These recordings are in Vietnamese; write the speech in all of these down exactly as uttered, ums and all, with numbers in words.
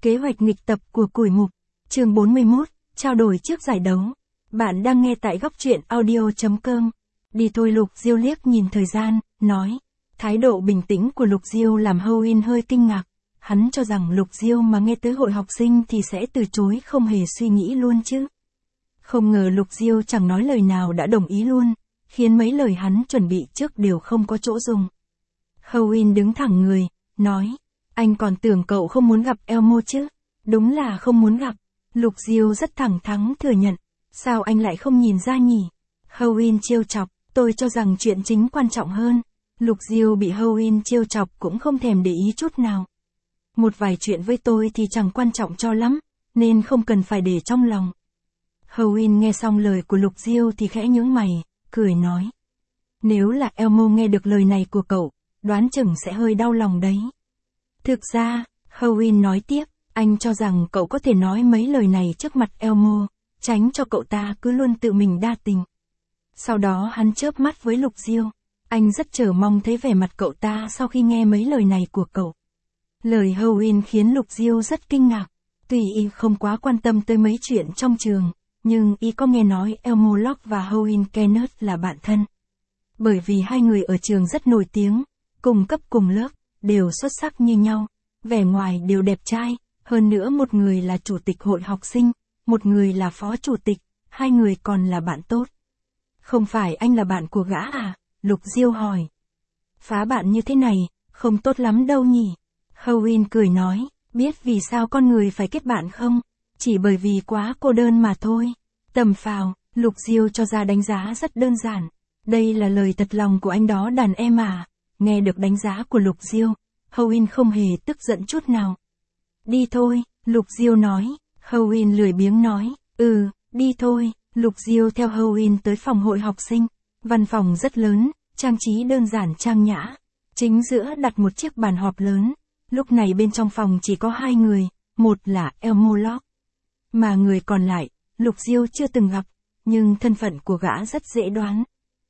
Kế hoạch nghịch tập của Củi Mục, chương bốn mươi mốt, trao đổi trước giải đấu. Bạn đang nghe tại góc truyện audio chấm com. Đi thôi. Lục Diêu liếc nhìn thời gian, nói. Thái độ bình tĩnh của Lục Diêu làm Howin hơi kinh ngạc. Hắn cho rằng Lục Diêu mà nghe tới hội học sinh thì sẽ từ chối không hề suy nghĩ luôn chứ. Không ngờ Lục Diêu chẳng nói lời nào đã đồng ý luôn, khiến mấy lời hắn chuẩn bị trước đều không có chỗ dùng. Howin đứng thẳng người, nói. Anh còn tưởng cậu không muốn gặp Elmo chứ? Đúng là không muốn gặp. Lục Diêu rất thẳng thắn thừa nhận. Sao anh lại không nhìn ra nhỉ? Howin trêu chọc, tôi cho rằng chuyện chính quan trọng hơn. Lục Diêu bị Howin trêu chọc cũng không thèm để ý chút nào. Một vài chuyện với tôi thì chẳng quan trọng cho lắm, nên không cần phải để trong lòng. Howin nghe xong lời của Lục Diêu thì khẽ nhướng mày, cười nói. Nếu là Elmo nghe được lời này của cậu, đoán chừng sẽ hơi đau lòng đấy. Thực ra, Howin nói tiếp, anh cho rằng cậu có thể nói mấy lời này trước mặt Elmo, tránh cho cậu ta cứ luôn tự mình đa tình. Sau đó hắn chớp mắt với Lục Diêu, anh rất chờ mong thấy vẻ mặt cậu ta sau khi nghe mấy lời này của cậu. Lời Howin khiến Lục Diêu rất kinh ngạc, tuy y không quá quan tâm tới mấy chuyện trong trường, nhưng y có nghe nói Elmo Locke và Howin Kenneth là bạn thân. Bởi vì hai người ở trường rất nổi tiếng, cùng cấp cùng lớp, đều xuất sắc như nhau, vẻ ngoài đều đẹp trai, hơn nữa một người là chủ tịch hội học sinh, một người là phó chủ tịch, hai người còn là bạn tốt. Không phải anh là bạn của gã à? Lục Diêu hỏi. Phá bạn như thế này, không tốt lắm đâu nhỉ? Howin cười nói, biết vì sao con người phải kết bạn không? Chỉ bởi vì quá cô đơn mà thôi. Tầm phào, Lục Diêu cho ra đánh giá rất đơn giản. Đây là lời thật lòng của anh đó đàn em à? Nghe được đánh giá của Lục Diêu, Howin không hề tức giận chút nào. Đi thôi, Lục Diêu nói. Howin lười biếng nói, ừ, đi thôi. Lục Diêu theo Howin tới phòng hội học sinh. Văn phòng rất lớn, trang trí đơn giản trang nhã. Chính giữa đặt một chiếc bàn họp lớn. Lúc này bên trong phòng chỉ có hai người, một là Elmo Locke. Mà người còn lại, Lục Diêu chưa từng gặp, nhưng thân phận của gã rất dễ đoán.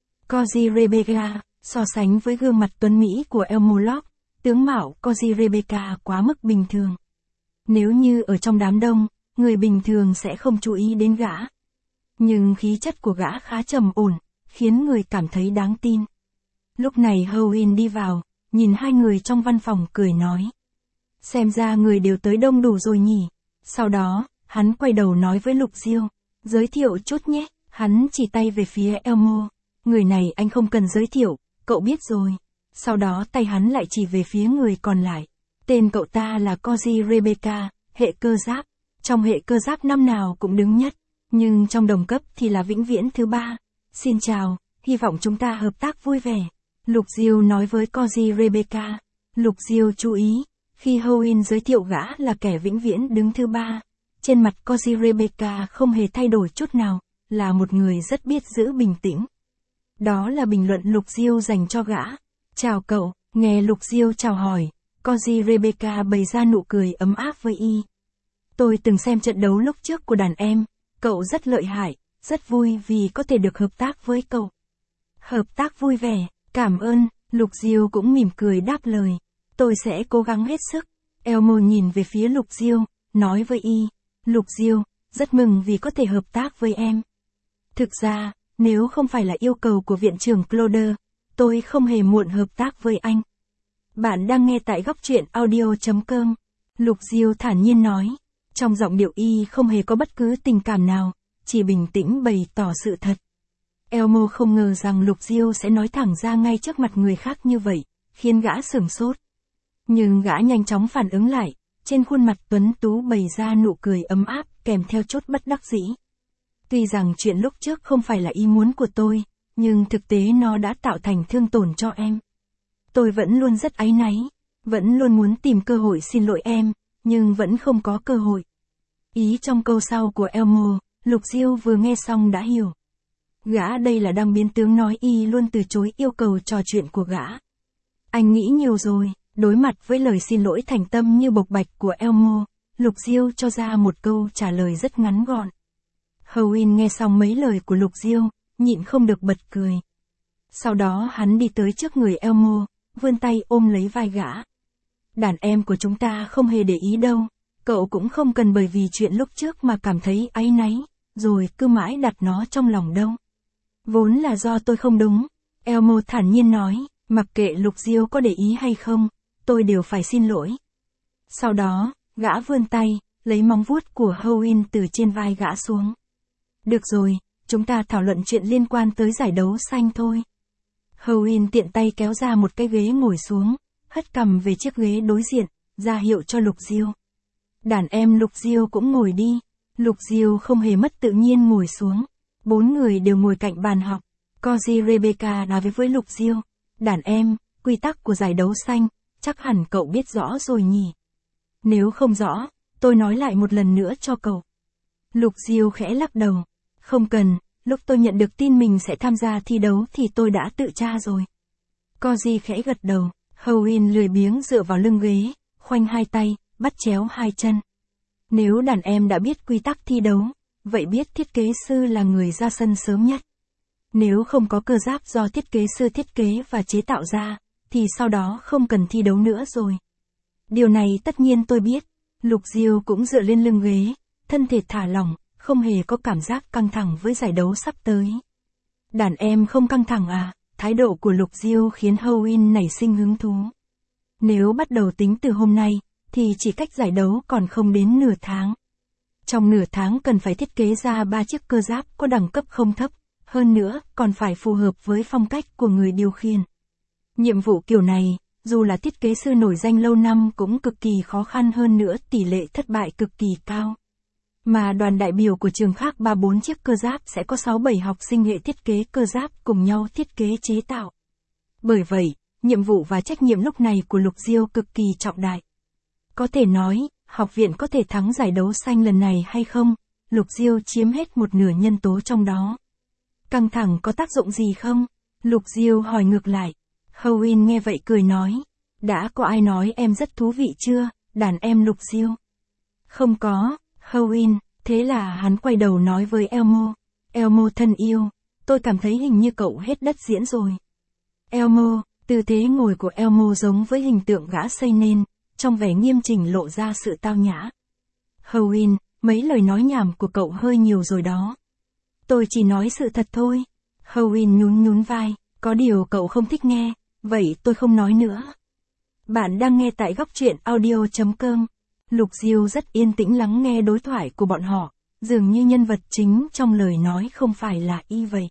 Cozy Rebecca, so sánh với gương mặt tuấn Mỹ của Elmo Locke, tướng mạo Cozy Rebecca quá mức bình thường. Nếu như ở trong đám đông, người bình thường sẽ không chú ý đến gã. Nhưng khí chất của gã khá trầm ổn, khiến người cảm thấy đáng tin. Lúc này Howin đi vào, nhìn hai người trong văn phòng cười nói. Xem ra người đều tới đông đủ rồi nhỉ. Sau đó, hắn quay đầu nói với Lục Diêu, giới thiệu chút nhé. Hắn chỉ tay về phía Elmo. Người này anh không cần giới thiệu, cậu biết rồi. Sau đó tay hắn lại chỉ về phía người còn lại. Tên cậu ta là Cozy Rebecca, hệ cơ giáp. Trong hệ cơ giáp năm nào cũng đứng nhất, nhưng trong đồng cấp thì là vĩnh viễn thứ ba. Xin chào, hy vọng chúng ta hợp tác vui vẻ. Lục Diêu nói với Cozy Rebecca. Lục Diêu chú ý, khi Howin giới thiệu gã là kẻ vĩnh viễn đứng thứ ba, trên mặt Cozy Rebecca không hề thay đổi chút nào, là một người rất biết giữ bình tĩnh. Đó là bình luận Lục Diêu dành cho gã. Chào cậu, nghe Lục Diêu chào hỏi, Cozy Rebecca bày ra nụ cười ấm áp với y. Tôi từng xem trận đấu lúc trước của đàn em, cậu rất lợi hại, rất vui vì có thể được hợp tác với cậu. Hợp tác vui vẻ, cảm ơn, Lục Diêu cũng mỉm cười đáp lời. Tôi sẽ cố gắng hết sức. Elmo nhìn về phía Lục Diêu, nói với y. Lục Diêu, rất mừng vì có thể hợp tác với em. Thực ra, nếu không phải là yêu cầu của viện trưởng Cloder, tôi không hề muộn hợp tác với anh. Bạn đang nghe tại góc truyện audio chấm com. Lục Diêu thản nhiên nói. Trong giọng điệu y không hề có bất cứ tình cảm nào, chỉ bình tĩnh bày tỏ sự thật. Elmo không ngờ rằng Lục Diêu sẽ nói thẳng ra ngay trước mặt người khác như vậy, khiến gã sửng sốt. Nhưng gã nhanh chóng phản ứng lại, trên khuôn mặt tuấn tú bày ra nụ cười ấm áp kèm theo chút bất đắc dĩ. Tuy rằng chuyện lúc trước không phải là ý muốn của tôi, nhưng thực tế nó đã tạo thành thương tổn cho em. Tôi vẫn luôn rất áy náy, vẫn luôn muốn tìm cơ hội xin lỗi em, nhưng vẫn không có cơ hội. Ý trong câu sau của Elmo, Lục Diêu vừa nghe xong đã hiểu. Gã đây là đang biến tướng nói y luôn từ chối yêu cầu trò chuyện của gã. Anh nghĩ nhiều rồi, đối mặt với lời xin lỗi thành tâm như bộc bạch của Elmo, Lục Diêu cho ra một câu trả lời rất ngắn gọn. Howin nghe xong mấy lời của Lục Diêu, nhịn không được bật cười. Sau đó hắn đi tới trước người Elmo, vươn tay ôm lấy vai gã. Đàn em của chúng ta không hề để ý đâu, Cậu cũng không cần bởi vì chuyện lúc trước mà cảm thấy áy náy, rồi cứ mãi đặt nó trong lòng đâu. Vốn là do tôi không đúng, Elmo thản nhiên nói, mặc kệ Lục Diêu có để ý hay không, tôi đều phải xin lỗi. Sau đó, gã vươn tay, lấy móng vuốt của Hoenn từ trên vai gã xuống. Được rồi, chúng ta thảo luận chuyện liên quan tới giải đấu xanh thôi. Hoenn tiện tay kéo ra một cái ghế ngồi xuống, hất cằm về chiếc ghế đối diện, ra hiệu cho Lục Diêu. Đàn em Lục Diêu cũng ngồi đi. Lục Diêu không hề mất tự nhiên ngồi xuống. Bốn người đều ngồi cạnh bàn học. Cozy Rebecca nói với với Lục Diêu. Đàn em, quy tắc của giải đấu xanh, chắc hẳn cậu biết rõ rồi nhỉ. Nếu không rõ, tôi nói lại một lần nữa cho cậu. Lục Diêu khẽ lắc đầu. Không cần, lúc tôi nhận được tin mình sẽ tham gia thi đấu thì tôi đã tự tra rồi. Cozy khẽ gật đầu. Hoenn lười biếng dựa vào lưng ghế, khoanh hai tay, bắt chéo hai chân. Nếu đàn em đã biết quy tắc thi đấu, vậy biết thiết kế sư là người ra sân sớm nhất. Nếu không có cơ giáp do thiết kế sư thiết kế và chế tạo ra, thì sau đó không cần thi đấu nữa rồi. Điều này tất nhiên tôi biết. Lục Diêu cũng dựa lên lưng ghế, thân thể thả lỏng, không hề có cảm giác căng thẳng với giải đấu sắp tới. Đàn em không căng thẳng à? Thái độ của Lục Diêu khiến Hoenn nảy sinh hứng thú. Nếu bắt đầu tính từ hôm nay, thì chỉ cách giải đấu còn không đến nửa tháng. Trong nửa tháng cần phải thiết kế ra ba chiếc cơ giáp có đẳng cấp không thấp, hơn nữa còn phải phù hợp với phong cách của người điều khiển. Nhiệm vụ kiểu này, dù là thiết kế sư nổi danh lâu năm cũng cực kỳ khó khăn, hơn nữa tỷ lệ thất bại cực kỳ cao. Mà đoàn đại biểu của trường khác ba bốn chiếc cơ giáp sẽ có sáu bảy học sinh hệ thiết kế cơ giáp cùng nhau thiết kế chế tạo. Bởi vậy, nhiệm vụ và trách nhiệm lúc này của Lục Diêu cực kỳ trọng đại. Có thể nói, học viện có thể thắng giải đấu xanh lần này hay không, Lục Diêu chiếm hết một nửa nhân tố trong đó. Căng thẳng có tác dụng gì không? Lục Diêu hỏi ngược lại. Hoenn nghe vậy cười nói. Đã có ai nói em rất thú vị chưa, đàn em Lục Diêu? Không có, Hoenn. Thế là hắn quay đầu nói với Elmo. Elmo thân yêu, tôi cảm thấy hình như cậu hết đất diễn rồi. Elmo, tư thế ngồi của Elmo giống với hình tượng gã xây nên, trong vẻ nghiêm chỉnh lộ ra sự tao nhã. Hoenn, mấy lời nói nhảm của cậu hơi nhiều rồi đó. Tôi chỉ nói sự thật thôi. Hoenn nhún nhún vai, có điều cậu không thích nghe, vậy tôi không nói nữa. Bạn đang nghe tại góc truyện audio chấm com. Lục Diêu rất yên tĩnh lắng nghe đối thoại của bọn họ, dường như nhân vật chính trong lời nói không phải là y vậy.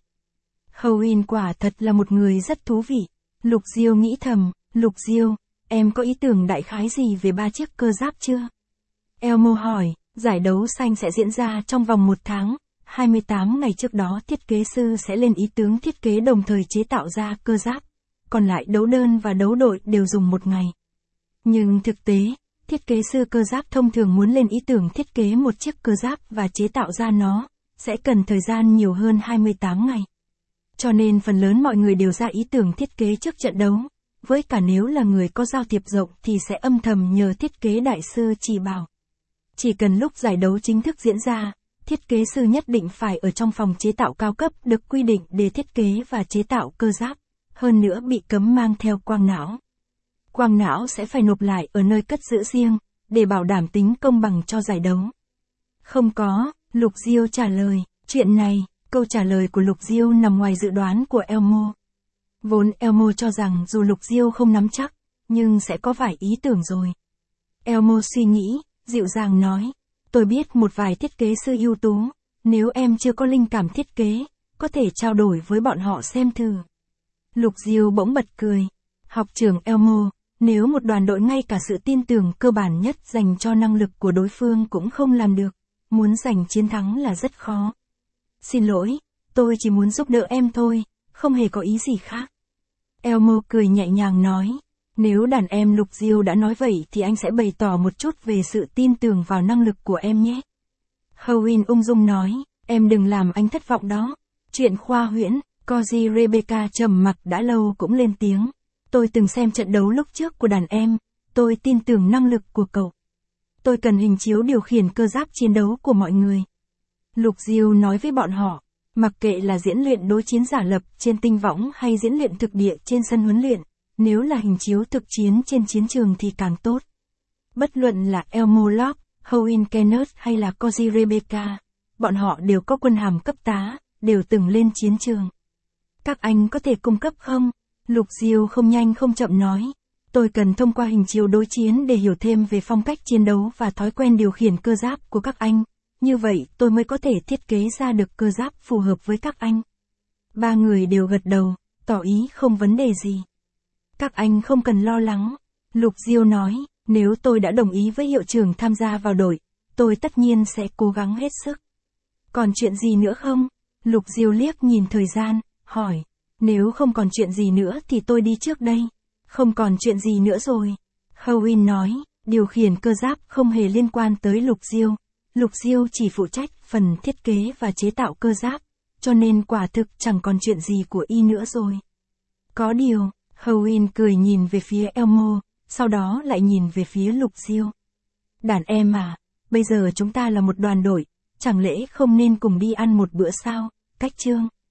Hoenn quả thật là một người rất thú vị. Lục Diêu nghĩ thầm, Lục Diêu, em có ý tưởng đại khái gì về ba chiếc cơ giáp chưa? Elmo hỏi, giải đấu xanh sẽ diễn ra trong vòng một tháng, hai mươi tám ngày trước đó thiết kế sư sẽ lên ý tưởng thiết kế đồng thời chế tạo ra cơ giáp, còn lại đấu đơn và đấu đội đều dùng một ngày. Nhưng thực tế, thiết kế sư cơ giáp thông thường muốn lên ý tưởng thiết kế một chiếc cơ giáp và chế tạo ra nó, sẽ cần thời gian nhiều hơn hai mươi tám ngày. Cho nên phần lớn mọi người đều ra ý tưởng thiết kế trước trận đấu, với cả nếu là người có giao thiệp rộng thì sẽ âm thầm nhờ thiết kế đại sư chỉ bảo. Chỉ cần lúc giải đấu chính thức diễn ra, thiết kế sư nhất định phải ở trong phòng chế tạo cao cấp được quy định để thiết kế và chế tạo cơ giáp, hơn nữa bị cấm mang theo quang não. Quang não sẽ phải nộp lại ở nơi cất giữ riêng, để bảo đảm tính công bằng cho giải đấu. Không có, Lục Diêu trả lời, chuyện này, câu trả lời của Lục Diêu nằm ngoài dự đoán của Elmo. Vốn Elmo cho rằng dù Lục Diêu không nắm chắc, nhưng sẽ có vài ý tưởng rồi. Elmo suy nghĩ, dịu dàng nói, tôi biết một vài thiết kế sư ưu tú, nếu em chưa có linh cảm thiết kế, có thể trao đổi với bọn họ xem thử. Lục Diêu bỗng bật cười, học trưởng Elmo, nếu một đoàn đội ngay cả sự tin tưởng cơ bản nhất dành cho năng lực của đối phương cũng không làm được, muốn giành chiến thắng là rất khó. Xin lỗi, tôi chỉ muốn giúp đỡ em thôi, không hề có ý gì khác. Elmo cười nhẹ nhàng nói, nếu đàn em Lục Diêu đã nói vậy thì anh sẽ bày tỏ một chút về sự tin tưởng vào năng lực của em nhé. Hoenn ung dung nói, em đừng làm anh thất vọng đó. Chuyện khoa huyễn, Cozy Rebecca trầm mặc đã lâu cũng lên tiếng. Tôi từng xem trận đấu lúc trước của đàn em, tôi tin tưởng năng lực của cậu. Tôi cần hình chiếu điều khiển cơ giáp chiến đấu của mọi người. Lục Diêu nói với bọn họ, mặc kệ là diễn luyện đối chiến giả lập trên tinh võng hay diễn luyện thực địa trên sân huấn luyện, nếu là hình chiếu thực chiến trên chiến trường thì càng tốt. Bất luận là Elmo Locke, Howie Kenneth hay là Cozy Rebecca. Bọn họ đều có quân hàm cấp tá, đều từng lên chiến trường. Các anh có thể cung cấp không? Lục Diêu không nhanh không chậm nói. Tôi cần thông qua hình chiếu đối chiến để hiểu thêm về phong cách chiến đấu và thói quen điều khiển cơ giáp của các anh. Như vậy tôi mới có thể thiết kế ra được cơ giáp phù hợp với các anh. Ba người đều gật đầu, tỏ ý không vấn đề gì. Các anh không cần lo lắng. Lục Diêu nói, nếu tôi đã đồng ý với hiệu trưởng tham gia vào đội, tôi tất nhiên sẽ cố gắng hết sức. Còn chuyện gì nữa không? Lục Diêu liếc nhìn thời gian, hỏi. Nếu không còn chuyện gì nữa thì tôi đi trước đây. Không còn chuyện gì nữa rồi. Howie nói, điều khiển cơ giáp không hề liên quan tới Lục Diêu. Lục Diêu chỉ phụ trách phần thiết kế và chế tạo cơ giáp, cho nên quả thực chẳng còn chuyện gì của y nữa rồi. Có điều, Howie cười nhìn về phía Elmo, sau đó lại nhìn về phía Lục Diêu. Đàn em à, bây giờ chúng ta là một đoàn đội, chẳng lẽ không nên cùng đi ăn một bữa sao, Cách Trương?